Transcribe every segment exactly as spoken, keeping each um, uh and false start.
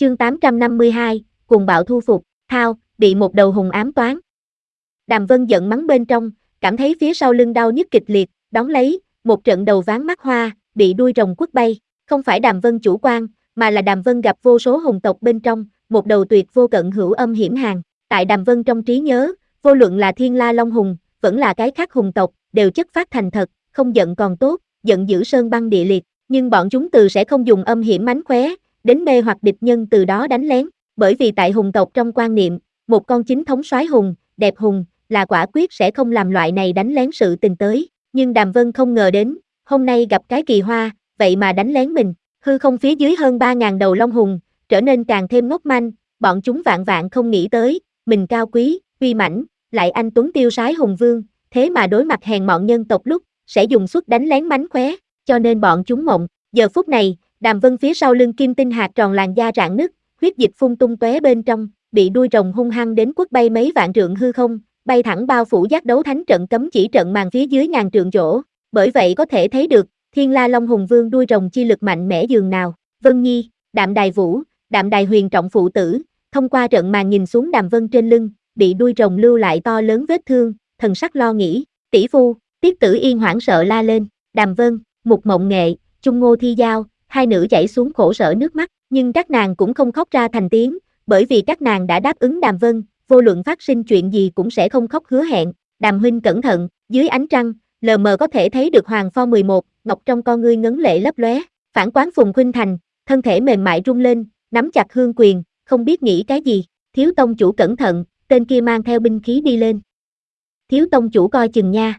Chương tám trăm năm mươi hai, cuồng bạo thu phục, thao, bị một đầu hùng ám toán. Đàm Vân giận mắng bên trong, cảm thấy phía sau lưng đau nhức kịch liệt, đón lấy, một trận đầu ván mắt hoa, bị đuôi rồng quất bay. Không phải Đàm Vân chủ quan, mà là Đàm Vân gặp vô số hùng tộc bên trong, một đầu tuyệt vô cận hữu âm hiểm hàng. Tại Đàm Vân trong trí nhớ, vô luận là Thiên La Long Hùng, vẫn là cái khác hùng tộc, đều chất phát thành thật, không giận còn tốt, giận dữ sơn băng địa liệt. Nhưng bọn chúng từ sẽ không dùng âm hiểm mánh khóe, đến mê hoặc địch nhân từ đó đánh lén. Bởi vì tại hùng tộc trong quan niệm, một con chính thống soái hùng, đẹp hùng, là quả quyết sẽ không làm loại này đánh lén sự tình tới. Nhưng Đàm Vân không ngờ đến, hôm nay gặp cái kỳ hoa, vậy mà đánh lén mình. Hư không phía dưới hơn ba ngàn đầu long hùng, trở nên càng thêm ngốc manh, bọn chúng vạn vạn không nghĩ tới, mình cao quý, uy mãnh, lại anh tuấn tiêu sái hùng vương, thế mà đối mặt hèn mọn nhân tộc lúc, sẽ dùng suất đánh lén mánh khóe, cho nên bọn chúng mộng. Giờ phút này, Đàm Vân phía sau lưng kim tinh hạt tròn làn da rạn nứt, huyết dịch phun tung tóe bên trong, bị đuôi rồng hung hăng đến quất bay mấy vạn trượng hư không, bay thẳng bao phủ giác đấu thánh trận cấm chỉ trận màn phía dưới ngàn trượng chỗ. Bởi vậy có thể thấy được, Thiên La Long Hùng Vương đuôi rồng chi lực mạnh mẽ dường nào. Vân Nhi, Đạm Đài Vũ, Đạm Đài Huyền trọng phụ tử, thông qua trận màn nhìn xuống Đàm Vân trên lưng, bị đuôi rồng lưu lại to lớn vết thương, thần sắc lo nghĩ. Tỷ phu, Tiết Tử Yên hoảng sợ la lên. Đàm Vân, Mục Mộng Nghệ, Chung Ngô Thi Giao, hai nữ chảy xuống khổ sở nước mắt, nhưng các nàng cũng không khóc ra thành tiếng, bởi vì các nàng đã đáp ứng Đàm Vân, vô luận phát sinh chuyện gì cũng sẽ không khóc hứa hẹn. Đàm huynh cẩn thận, dưới ánh trăng, lờ mờ có thể thấy được Hoàng Pho mười một, ngọc trong con ngươi ngấn lệ lấp lóe. Phản quán Phùng Khuynh Thành, thân thể mềm mại rung lên, nắm chặt hương quyền, không biết nghĩ cái gì. Thiếu tông chủ cẩn thận, tên kia mang theo binh khí đi lên. Thiếu tông chủ coi chừng nha.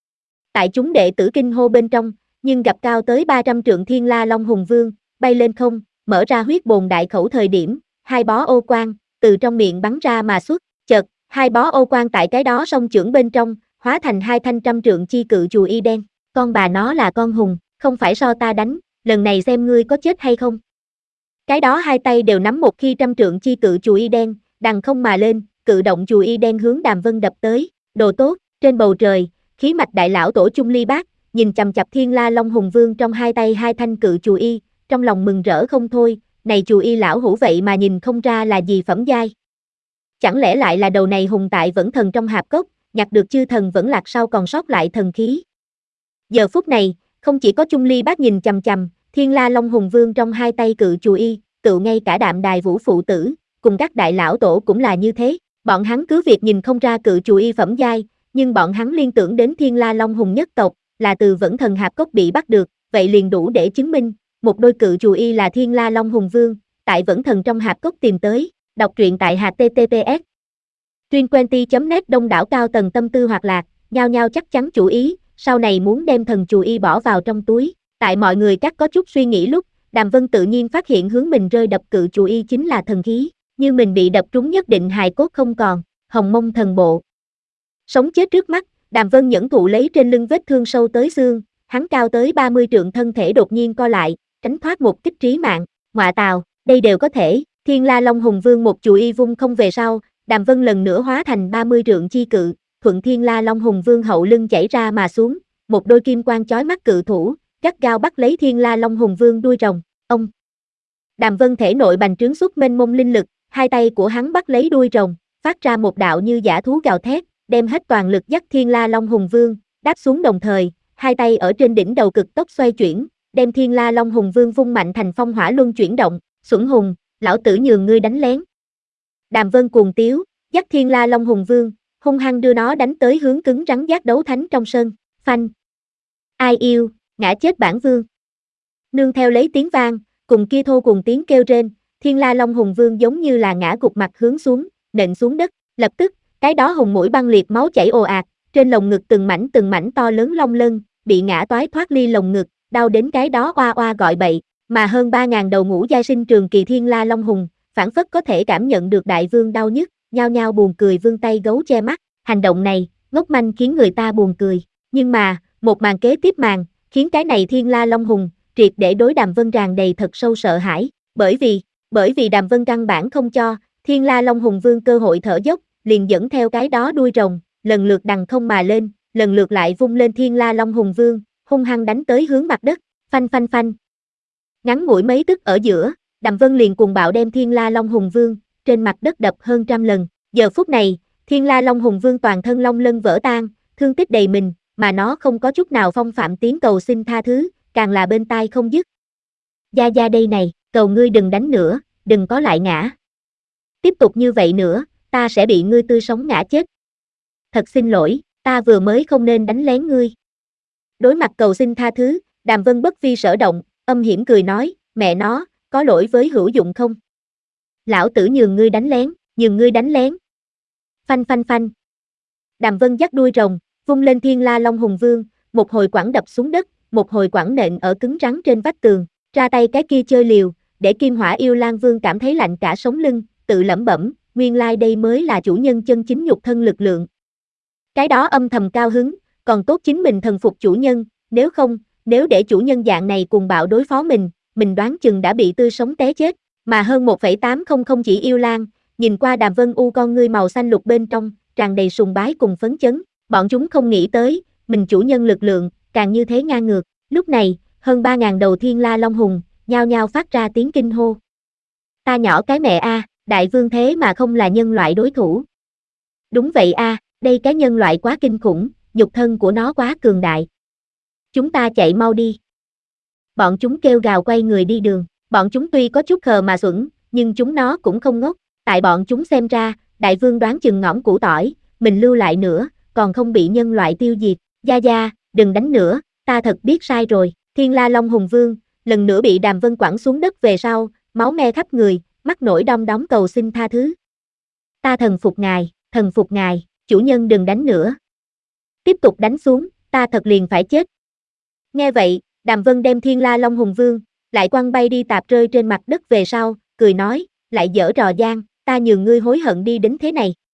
Tại chúng đệ tử kinh hô bên trong, nhưng gặp cao tới ba trăm trượng Thiên La Long Hùng Vương, bay lên không, mở ra huyết bồn đại khẩu thời điểm, hai bó ô quang, từ trong miệng bắn ra mà xuất, chợt, hai bó ô quang tại cái đó song chưởng bên trong, hóa thành hai thanh trăm trượng chi cự chùa y đen. Con bà nó là con hùng, không phải so ta đánh, lần này xem ngươi có chết hay không. Cái đó hai tay đều nắm một khi trăm trượng chi cự chùa y đen, đằng không mà lên, cự động chùa y đen hướng Đàm Vân đập tới. Đồ tốt, trên bầu trời, khí mạch đại lão tổ Chung Ly Bác, nhìn chằm chằm Thiên La Long Hùng Vương trong hai tay hai thanh cự chùa y, trong lòng mừng rỡ không thôi, này chùa y lão hủ vậy mà nhìn không ra là gì phẩm giai. Chẳng lẽ lại là đầu này hùng tại vẫn thần trong hạp cốc, nhặt được chư thần vẫn lạc sau còn sót lại thần khí. Giờ phút này, không chỉ có Chung Ly Bác nhìn chằm chằm, Thiên La Long Hùng Vương trong hai tay cự chùa y, cựu ngay cả Đạm Đài Vũ phụ tử, cùng các đại lão tổ cũng là như thế. Bọn hắn cứ việc nhìn không ra cự chùa y phẩm giai, nhưng bọn hắn liên tưởng đến Thiên La Long Hùng nhất tộc, là từ vẫn thần hạp cốc bị bắt được, vậy liền đủ để chứng minh, một đôi cự chùa y là Thiên La Long Hùng Vương, tại vẫn thần trong hạp cốc tìm tới. Đọc truyện tại H T T P S Tuyên Twenty chấm net đông đảo cao tầng tâm tư hoạt lạc, nhao nhao chắc chắn chủ ý, sau này muốn đem thần chùa y bỏ vào trong túi. Tại mọi người các có chút suy nghĩ lúc, Đàm Vân tự nhiên phát hiện hướng mình rơi đập cự chùa y chính là thần khí, như mình bị đập trúng nhất định hài cốt không còn. Hồng Mông thần bộ. Sống chết trước mắt, Đàm Vân nhẫn thụ lấy trên lưng vết thương sâu tới xương, hắn cao tới ba mươi trượng thân thể đột nhiên co lại, tránh thoát một kích trí mạng. Ngọa tào, đây đều có thể. Thiên La Long Hùng Vương một chùa y vung không về sau, Đàm Vân lần nữa hóa thành ba mươi trượng chi cự, thuận Thiên La Long Hùng Vương hậu lưng chảy ra mà xuống, một đôi kim quang chói mắt cự thủ, gắt gao bắt lấy Thiên La Long Hùng Vương đuôi rồng. Ông. Đàm Vân thể nội bành trướng xuất mênh mông linh lực, hai tay của hắn bắt lấy đuôi rồng, phát ra một đạo như dã thú gào thét, đem hết toàn lực dắt Thiên La Long Hùng Vương đáp xuống, đồng thời, hai tay ở trên đỉnh đầu cực tốc xoay chuyển, đem Thiên La Long Hùng Vương vung mạnh thành phong hỏa luân chuyển động. Xuẩn hùng, lão tử nhường ngươi đánh lén. Đàm Vân cuồng tiếu, dắt Thiên La Long Hùng Vương, hung hăng đưa nó đánh tới hướng cứng rắn giác đấu thánh trong sân. Phanh. Ai yêu, ngã chết bản vương. Nương theo lấy tiếng vang, cùng kia thô cùng tiếng kêu rên, Thiên La Long Hùng Vương giống như là ngã gục mặt hướng xuống, nện xuống đất. Lập tức, cái đó hùng mũi băng liệt máu chảy ồ ạt, trên lồng ngực từng mảnh từng mảnh to lớn long lân, bị ngã toái thoát ly lồng ngực, đau đến cái đó oa oa gọi bậy, mà hơn ba ngàn đầu ngũ giai sinh trường kỳ Thiên La Long Hùng, phản phất có thể cảm nhận được đại vương đau nhức, nhao nhao buồn cười vươn tay gấu che mắt. Hành động này, ngốc manh khiến người ta buồn cười, nhưng mà, một màn kế tiếp màn, khiến cái này Thiên La Long Hùng triệt để đối Đàm Vân tràn đầy thật sâu sợ hãi, bởi vì, bởi vì Đàm Vân căn bản không cho Thiên La Long Hùng Vương cơ hội thở dốc, liền dẫn theo cái đó đuôi rồng, lần lượt đằng không mà lên, lần lượt lại vung lên Thiên La Long Hùng Vương, hung hăng đánh tới hướng mặt đất. Phanh phanh phanh. Ngắn ngủi mấy tức ở giữa, Đàm Vân liền cuồng bạo đem Thiên La Long Hùng Vương trên mặt đất đập hơn trăm lần. Giờ phút này, Thiên La Long Hùng Vương toàn thân long lân vỡ tan, thương tích đầy mình, mà nó không có chút nào phong phạm tiếng cầu xin tha thứ, càng là bên tai không dứt. Gia Gia đây này, cầu ngươi đừng đánh nữa, đừng có lại ngã. Tiếp tục như vậy nữa, ta sẽ bị ngươi tươi sống ngã chết. Thật xin lỗi, ta vừa mới không nên đánh lén ngươi. Đối mặt cầu xin tha thứ, Đàm Vân bất vi sở động, âm hiểm cười nói, mẹ nó, có lỗi với hữu dụng không? Lão tử nhường ngươi đánh lén, nhường ngươi đánh lén. Phanh phanh phanh. Đàm Vân dắt đuôi rồng, vung lên Thiên La Long Hùng Vương, một hồi quẳng đập xuống đất, một hồi quẳng nện ở cứng rắn trên vách tường, ra tay cái kia chơi liều, để Kim Hỏa Yêu Lang Vương cảm thấy lạnh cả sống lưng, tự lẩm bẩm, nguyên lai đây mới là chủ nhân chân chính nhục thân lực lượng. Cái đó âm thầm cao hứng, còn tốt chính mình thần phục chủ nhân, nếu không, nếu để chủ nhân dạng này cùng bạo đối phó mình, mình đoán chừng đã bị tươi sống té chết, mà hơn một phẩy tám không không chỉ yêu lang, nhìn qua Đàm Vân U con ngươi màu xanh lục bên trong, tràn đầy sùng bái cùng phấn chấn, bọn chúng không nghĩ tới, mình chủ nhân lực lượng, càng như thế ngang ngược, lúc này, hơn ba ngàn đầu Thiên La Long Hùng, nhao nhao phát ra tiếng kinh hô. Ta nhỏ cái mẹ a, đại vương thế mà không là nhân loại đối thủ. Đúng vậy a, đây cái nhân loại quá kinh khủng, nhục thân của nó quá cường đại. Chúng ta chạy mau đi. Bọn chúng kêu gào quay người đi đường, bọn chúng tuy có chút khờ mà xuẩn, nhưng chúng nó cũng không ngốc, tại bọn chúng xem ra, đại vương đoán chừng ngõm củ tỏi, mình lưu lại nữa, còn không bị nhân loại tiêu diệt. Gia Gia, đừng đánh nữa, ta thật biết sai rồi. Thiên La Long Hùng Vương, lần nữa bị Đàm Vân quẳng xuống đất về sau, máu me khắp người, mắt nổi đom đóm cầu xin tha thứ. Ta thần phục ngài, thần phục ngài, chủ nhân đừng đánh nữa. Tiếp tục đánh xuống, ta thật liền phải chết. Nghe vậy, Đàm Vân đem Thiên La Long Hùng Vương, lại quăng bay đi tạp rơi trên mặt đất về sau, cười nói, lại dở trò gian, ta nhường ngươi hối hận đi đến thế này.